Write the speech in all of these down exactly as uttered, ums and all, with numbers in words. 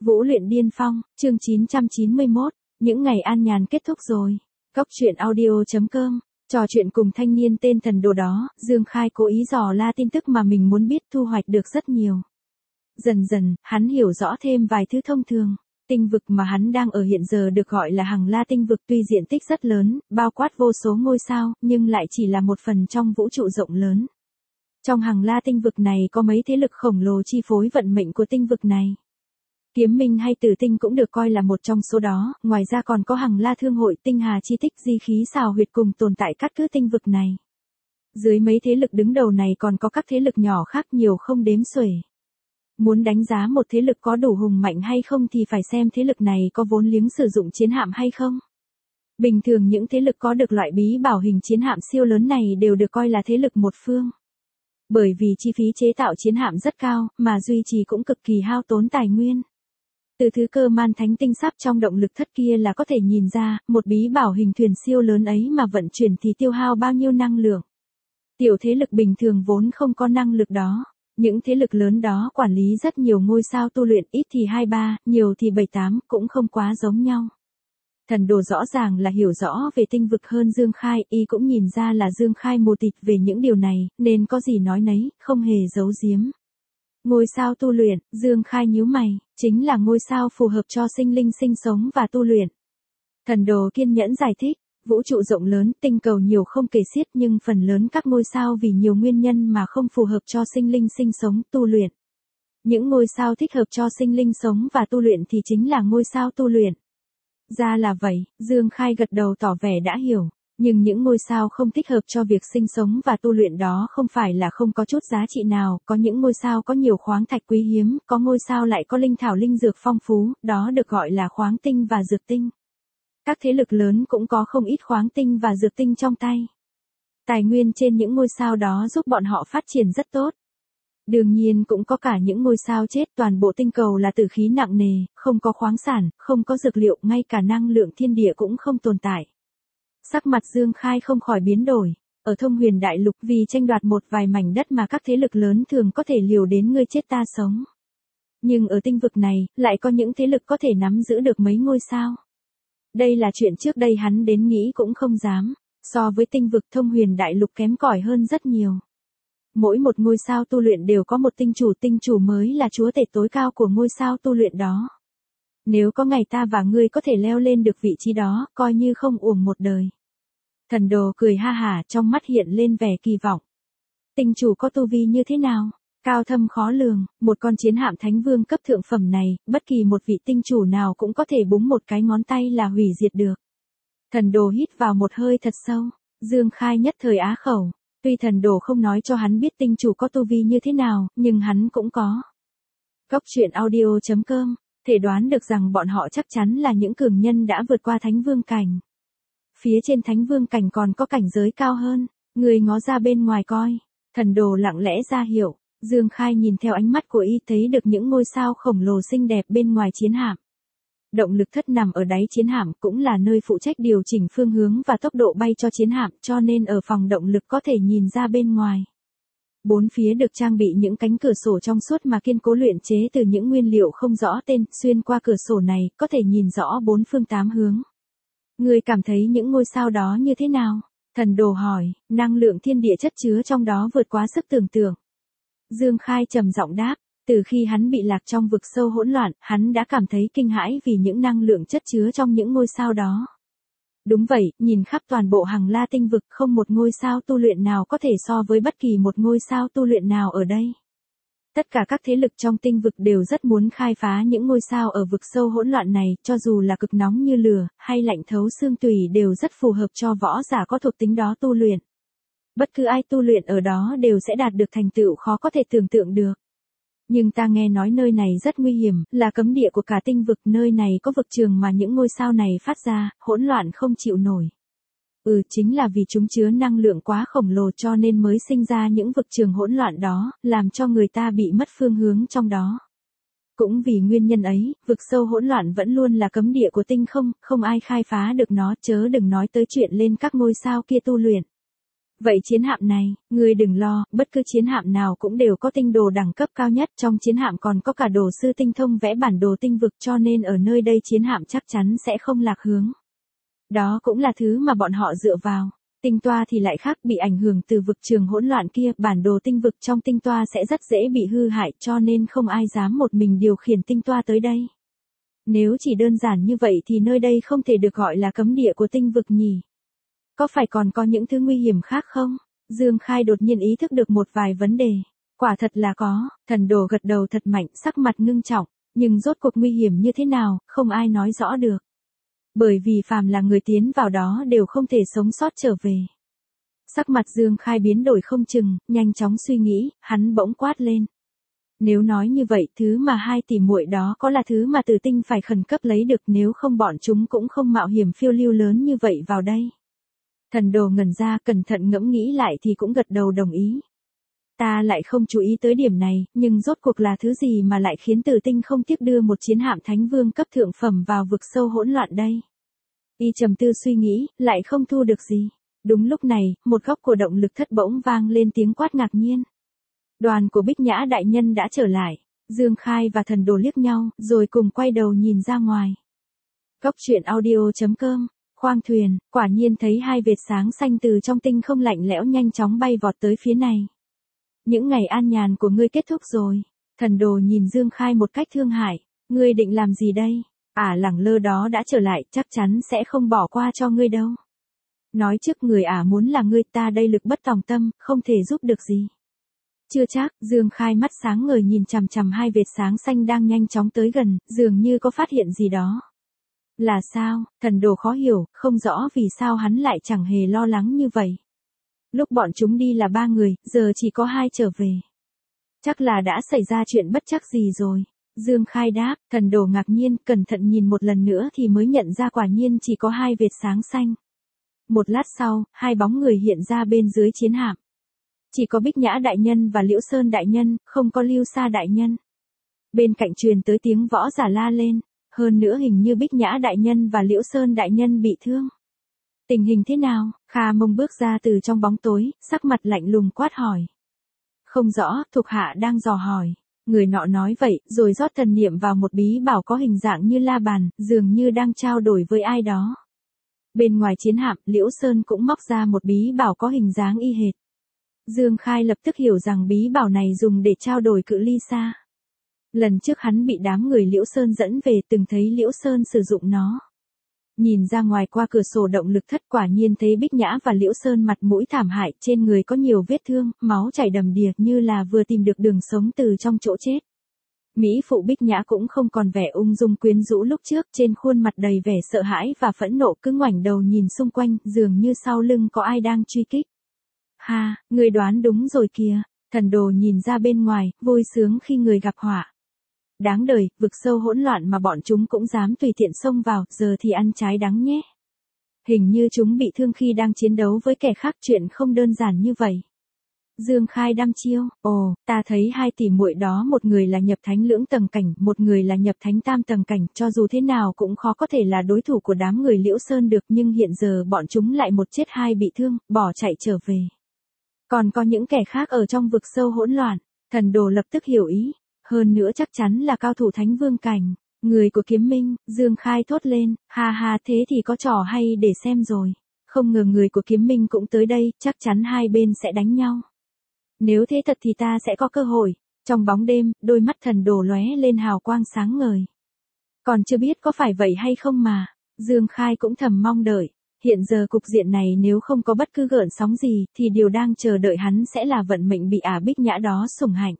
Vũ luyện điên phong, chương chín trăm chín mươi mốt, những ngày an nhàn kết thúc rồi. Cốc truyện audio.com, trò chuyện cùng thanh niên tên Thần Đồ đó, Dương Khai cố ý dò la tin tức mà mình muốn biết, thu hoạch được rất nhiều. Dần dần, hắn hiểu rõ thêm vài thứ thông thường. Tinh vực mà hắn đang ở hiện giờ được gọi là Hằng La tinh vực, tuy diện tích rất lớn, bao quát vô số ngôi sao, nhưng lại chỉ là một phần trong vũ trụ rộng lớn. Trong Hằng La tinh vực này có mấy thế lực khổng lồ chi phối vận mệnh của tinh vực này. Kiếm Minh hay Tử Tinh cũng được coi là một trong số đó, ngoài ra còn có Hằng La Thương hội, Tinh Hà Chi Tích, Di Khí Xào Huyệt cùng tồn tại các cứ tinh vực này. Dưới mấy thế lực đứng đầu này còn có các thế lực nhỏ khác nhiều không đếm xuể. Muốn đánh giá một thế lực có đủ hùng mạnh hay không thì phải xem thế lực này có vốn liếng sử dụng chiến hạm hay không. Bình thường những thế lực có được loại bí bảo hình chiến hạm siêu lớn này đều được coi là thế lực một phương. Bởi vì chi phí chế tạo chiến hạm rất cao, mà duy trì cũng cực kỳ hao tốn tài nguyên. Từ thứ cơ man thánh tinh sắp trong động lực thất kia là có thể nhìn ra, một bí bảo hình thuyền siêu lớn ấy mà vận chuyển thì tiêu hao bao nhiêu năng lượng. Tiểu thế lực bình thường vốn không có năng lực đó. Những thế lực lớn đó quản lý rất nhiều ngôi sao tu luyện, ít thì hai ba, nhiều thì bảy tám, cũng không quá giống nhau. Thần Đồ rõ ràng là hiểu rõ về tinh vực hơn Dương Khai, y cũng nhìn ra là Dương Khai mù tịt về những điều này, nên có gì nói nấy, không hề giấu giếm. Ngôi sao tu luyện, Dương Khai nhíu mày, chính là ngôi sao phù hợp cho sinh linh sinh sống và tu luyện. Thần Đồ kiên nhẫn giải thích, vũ trụ rộng lớn, tinh cầu nhiều không kể xiết, nhưng phần lớn các ngôi sao vì nhiều nguyên nhân mà không phù hợp cho sinh linh sinh sống, tu luyện. Những ngôi sao thích hợp cho sinh linh sống và tu luyện thì chính là ngôi sao tu luyện. Ra là vậy, Dương Khai gật đầu tỏ vẻ đã hiểu, nhưng những ngôi sao không thích hợp cho việc sinh sống và tu luyện đó không phải là không có chút giá trị nào, có những ngôi sao có nhiều khoáng thạch quý hiếm, có ngôi sao lại có linh thảo linh dược phong phú, đó được gọi là khoáng tinh và dược tinh. Các thế lực lớn cũng có không ít khoáng tinh và dược tinh trong tay. Tài nguyên trên những ngôi sao đó giúp bọn họ phát triển rất tốt. Đương nhiên cũng có cả những ngôi sao chết, toàn bộ tinh cầu là tử khí nặng nề, không có khoáng sản, không có dược liệu, ngay cả năng lượng thiên địa cũng không tồn tại. Sắc mặt Dương Khai không khỏi biến đổi. Ở Thông Huyền Đại Lục vì tranh đoạt một vài mảnh đất mà các thế lực lớn thường có thể liều đến ngươi chết ta sống. Nhưng ở tinh vực này, lại có những thế lực có thể nắm giữ được mấy ngôi sao. Đây là chuyện trước đây hắn đến nghĩ cũng không dám, so với tinh vực Thông Huyền Đại Lục kém cỏi hơn rất nhiều. Mỗi một ngôi sao tu luyện đều có một tinh chủ, tinh chủ mới là chúa tể tối cao của ngôi sao tu luyện đó. Nếu có ngày ta và ngươi có thể leo lên được vị trí đó, coi như không uổng một đời. Thần Đồ cười ha hả, trong mắt hiện lên vẻ kỳ vọng. Tinh chủ có tu vi như thế nào? Cao thâm khó lường, một con chiến hạm thánh vương cấp thượng phẩm này, bất kỳ một vị tinh chủ nào cũng có thể búng một cái ngón tay là hủy diệt được. Thần Đồ hít vào một hơi thật sâu, Dương Khai nhất thời á khẩu, tuy Thần Đồ không nói cho hắn biết tinh chủ có tu vi như thế nào, nhưng hắn cũng có. Cốc truyện audio.com, thể đoán được rằng bọn họ chắc chắn là những cường nhân đã vượt qua thánh vương cảnh. Phía trên thánh vương cảnh còn có cảnh giới cao hơn, người ngó ra bên ngoài coi. Thần Đồ lặng lẽ ra hiệu. Dương Khai nhìn theo ánh mắt của y thấy được những ngôi sao khổng lồ xinh đẹp bên ngoài chiến hạm. Động lực thất nằm ở đáy chiến hạm, cũng là nơi phụ trách điều chỉnh phương hướng và tốc độ bay cho chiến hạm, cho nên ở phòng động lực có thể nhìn ra bên ngoài. Bốn phía được trang bị những cánh cửa sổ trong suốt mà kiên cố luyện chế từ những nguyên liệu không rõ tên, xuyên qua cửa sổ này, có thể nhìn rõ bốn phương tám hướng. Ngươi cảm thấy những ngôi sao đó như thế nào? Thần Đồ hỏi, năng lượng thiên địa chất chứa trong đó vượt quá sức tưởng tượng. Dương Khai trầm giọng đáp, từ khi hắn bị lạc trong vực sâu hỗn loạn, hắn đã cảm thấy kinh hãi vì những năng lượng chất chứa trong những ngôi sao đó. Đúng vậy, nhìn khắp toàn bộ Hằng La tinh vực, không một ngôi sao tu luyện nào có thể so với bất kỳ một ngôi sao tu luyện nào ở đây. Tất cả các thế lực trong tinh vực đều rất muốn khai phá những ngôi sao ở vực sâu hỗn loạn này, cho dù là cực nóng như lửa, hay lạnh thấu xương tùy đều rất phù hợp cho võ giả có thuộc tính đó tu luyện. Bất cứ ai tu luyện ở đó đều sẽ đạt được thành tựu khó có thể tưởng tượng được. Nhưng ta nghe nói nơi này rất nguy hiểm, là cấm địa của cả tinh vực, nơi này có vực trường mà những ngôi sao này phát ra, hỗn loạn không chịu nổi. Ừ, chính là vì chúng chứa năng lượng quá khổng lồ cho nên mới sinh ra những vực trường hỗn loạn đó, làm cho người ta bị mất phương hướng trong đó. Cũng vì nguyên nhân ấy, vực sâu hỗn loạn vẫn luôn là cấm địa của tinh không, không ai khai phá được nó, chớ đừng nói tới chuyện lên các ngôi sao kia tu luyện. Vậy chiến hạm này, ngươi đừng lo, bất cứ chiến hạm nào cũng đều có tinh đồ đẳng cấp cao nhất, trong chiến hạm còn có cả đồ sư tinh thông vẽ bản đồ tinh vực, cho nên ở nơi đây chiến hạm chắc chắn sẽ không lạc hướng. Đó cũng là thứ mà bọn họ dựa vào. Tinh toa thì lại khác, bị ảnh hưởng từ vực trường hỗn loạn kia, bản đồ tinh vực trong tinh toa sẽ rất dễ bị hư hại, cho nên không ai dám một mình điều khiển tinh toa tới đây. Nếu chỉ đơn giản như vậy thì nơi đây không thể được gọi là cấm địa của tinh vực nhỉ? Có phải còn có những thứ nguy hiểm khác không? Dương Khai đột nhiên ý thức được một vài vấn đề. Quả thật là có, thần đồ gật đầu thật mạnh, sắc mặt ngưng trọng, nhưng rốt cuộc nguy hiểm như thế nào, không ai nói rõ được. Bởi vì phàm là người tiến vào đó đều không thể sống sót trở về. Sắc mặt Dương Khai biến đổi không chừng, nhanh chóng suy nghĩ, hắn bỗng quát lên. Nếu nói như vậy, thứ mà hai tỷ muội đó có là thứ mà Tử Tinh phải khẩn cấp lấy được, nếu không bọn chúng cũng không mạo hiểm phiêu lưu lớn như vậy vào đây. Thần đồ ngẩn ra, cẩn thận ngẫm nghĩ lại thì cũng gật đầu đồng ý. Ta lại không chú ý tới điểm này, nhưng rốt cuộc là thứ gì mà lại khiến Tử Tinh không tiếc đưa một chiến hạm thánh vương cấp thượng phẩm vào vực sâu hỗn loạn đây? Y trầm tư suy nghĩ, lại không thu được gì. Đúng lúc này, một góc của động lực thất bỗng vang lên tiếng quát ngạc nhiên. Đoàn của Bích Nhã đại nhân đã trở lại. Dương Khai và thần đồ liếc nhau, rồi cùng quay đầu nhìn ra ngoài. Góc truyện audio chấm com. Khoang thuyền, quả nhiên thấy hai vệt sáng xanh từ trong tinh không lạnh lẽo nhanh chóng bay vọt tới phía này. Những ngày an nhàn của ngươi kết thúc rồi. Thần đồ nhìn Dương Khai một cách thương hại. Ngươi định làm gì đây? Ả lẳng lơ đó đã trở lại, chắc chắn sẽ không bỏ qua cho ngươi đâu. Nói trước người Ả muốn là ngươi, ta đây lực bất tòng tâm, không thể giúp được gì. Chưa chắc, Dương Khai mắt sáng ngời nhìn chằm chằm hai vệt sáng xanh đang nhanh chóng tới gần, dường như có phát hiện gì đó. Là sao? Thần đồ khó hiểu, không rõ vì sao hắn lại chẳng hề lo lắng như vậy. Lúc bọn chúng đi là ba người, giờ chỉ có hai trở về. Chắc là đã xảy ra chuyện bất trắc gì rồi. Dương Khai đáp, thần đồ ngạc nhiên, cẩn thận nhìn một lần nữa thì mới nhận ra quả nhiên chỉ có hai vệt sáng xanh. Một lát sau, hai bóng người hiện ra bên dưới chiến hạm. Chỉ có Bích Nhã đại nhân và Liễu Sơn đại nhân, không có Lưu Sa đại nhân. Bên cạnh truyền tới tiếng võ giả la lên. Hơn nữa hình như Bích Nhã đại nhân và Liễu Sơn đại nhân bị thương. Tình hình thế nào? Kha Mông bước ra từ trong bóng tối, sắc mặt lạnh lùng quát hỏi. Không rõ, thuộc hạ đang dò hỏi. Người nọ nói vậy, rồi rót thần niệm vào một bí bảo có hình dạng như la bàn, dường như đang trao đổi với ai đó. Bên ngoài chiến hạm, Liễu Sơn cũng móc ra một bí bảo có hình dáng y hệt. Dương Khai lập tức hiểu rằng bí bảo này dùng để trao đổi cự ly xa. Lần trước hắn bị đám người Liễu Sơn dẫn về, từng thấy Liễu Sơn sử dụng nó. Nhìn ra ngoài qua cửa sổ động lực thất, quả nhiên thấy Bích Nhã và Liễu Sơn mặt mũi thảm hại, trên người có nhiều vết thương, máu chảy đầm đìa, như là vừa tìm được đường sống từ trong chỗ chết. Mỹ phụ Bích Nhã cũng không còn vẻ ung dung quyến rũ lúc trước, trên khuôn mặt đầy vẻ sợ hãi và phẫn nộ, cứ ngoảnh đầu nhìn xung quanh, dường như sau lưng có ai đang truy kích. Ha, người đoán đúng rồi kìa. Thần đồ nhìn ra bên ngoài, vui sướng khi người gặp họa. Đáng đời, vực sâu hỗn loạn mà bọn chúng cũng dám tùy tiện xông vào, giờ thì ăn trái đắng nhé. Hình như chúng bị thương khi đang chiến đấu với kẻ khác, chuyện không đơn giản như vậy. Dương Khai đăm chiêu, ồ, ta thấy hai tỷ muội đó, một người là nhập thánh lưỡng tầng cảnh, một người là nhập thánh tam tầng cảnh, cho dù thế nào cũng khó có thể là đối thủ của đám người Liễu Sơn được, nhưng hiện giờ bọn chúng lại một chết hai bị thương, bỏ chạy trở về. Còn có những kẻ khác ở trong vực sâu hỗn loạn, thần đồ lập tức hiểu ý. Hơn nữa chắc chắn là cao thủ thánh vương cảnh. Người của Kiếm Minh, Dương Khai thốt lên, ha ha, thế thì có trò hay để xem rồi. Không ngờ người của Kiếm Minh cũng tới đây, chắc chắn hai bên sẽ đánh nhau. Nếu thế thật thì ta sẽ có cơ hội. Trong bóng đêm, đôi mắt thần đồ lóe lên hào quang sáng ngời. Còn chưa biết có phải vậy hay không mà. Dương Khai cũng thầm mong đợi. Hiện giờ cục diện này nếu không có bất cứ gợn sóng gì, thì điều đang chờ đợi hắn sẽ là vận mệnh bị Ả Bích Nhã đó sủng hạnh.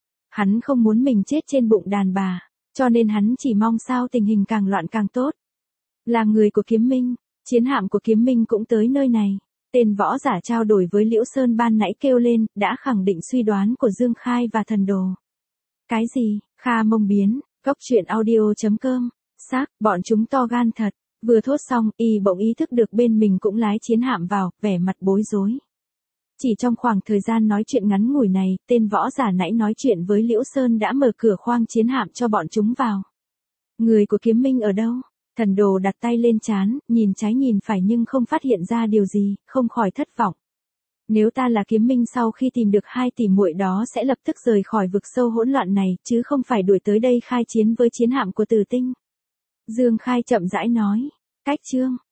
Hắn không muốn mình chết trên bụng đàn bà, cho nên hắn chỉ mong sao tình hình càng loạn càng tốt. Là người của Kiếm Minh, chiến hạm của Kiếm Minh cũng tới nơi này. Tên võ giả trao đổi với Liễu Sơn ban nãy kêu lên, đã khẳng định suy đoán của Dương Khai và thần đồ. Cái gì? Kha Mông biến, góc truyện audio chấm com. Xác, bọn chúng to gan thật. Vừa thốt xong, y bỗng ý thức được bên mình cũng lái chiến hạm vào, vẻ mặt bối rối. Chỉ trong khoảng thời gian nói chuyện ngắn ngủi này, tên võ giả nãy nói chuyện với Liễu Sơn đã mở cửa khoang chiến hạm cho bọn chúng vào. Người của Kiếm Minh ở đâu? Thần đồ đặt tay lên trán, nhìn trái nhìn phải nhưng không phát hiện ra điều gì, không khỏi thất vọng. Nếu ta là kiếm minh sau khi tìm được hai tỷ muội đó sẽ lập tức rời khỏi vực sâu hỗn loạn này, chứ không phải đuổi tới đây khai chiến với chiến hạm của Tử Tinh. Dương Khai chậm rãi nói. Cách chương.